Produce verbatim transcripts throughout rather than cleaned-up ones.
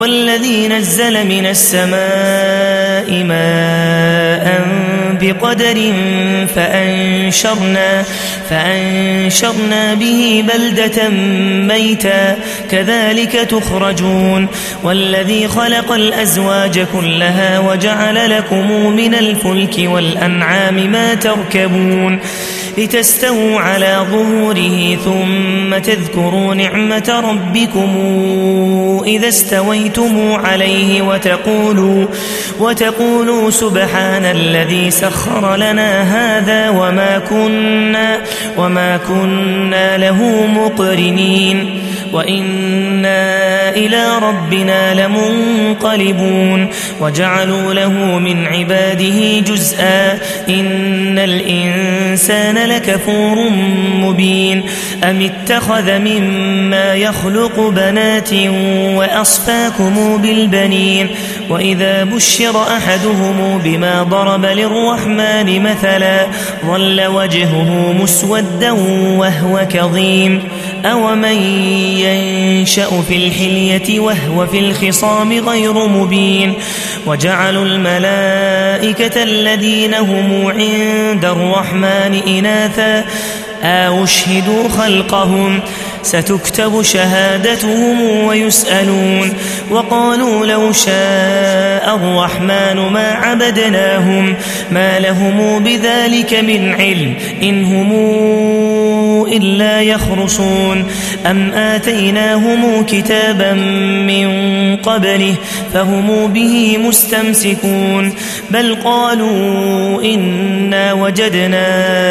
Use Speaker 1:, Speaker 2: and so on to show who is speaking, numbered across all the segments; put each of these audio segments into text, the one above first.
Speaker 1: والذي نزل من السماء ماء بقدر فأنشرنا, فأنشرنا به بلدة ميتا كذلك تخرجون والذي خلق الأزواج كلها وجعل لكم من الفلك والأنعام ما تركبون لتستووا على ظهوره ثم تذكروا نعمة ربكم إذا استويتم عليه وتقولوا, وتقولوا سبحان الذي سخر لنا هذا وما كنا, وما كنا له مقرنين وإنا إلى ربنا لمنقلبون وجعلوا له من عباده جزءا إن الإنسان لكفور مبين أم اتخذ مما يخلق بنات وأصفاكم بالبنين وإذا بشر أحدهم بما ضرب للرحمن مثلا ظل وجهه مسودا وهو كظيم أومن ينشأ في الحلية وهو في الخصام غير مبين وجعلوا الملائكة الذين هم عند الرحمن إناثا أشهدوا خلقهم ستكتب شهادتهم ويسألون وقالوا لو شاء الرحمن ما عبدناهم ما لهم بذلك من علم إن هم إلا يخرصون أم آتيناهم كتابا من قبله فهم به مستمسكون بل قالوا إنا وجدنا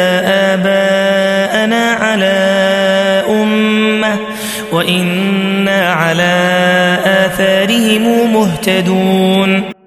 Speaker 1: آباءنا على أمة وإنا على آثارهم مهتدون.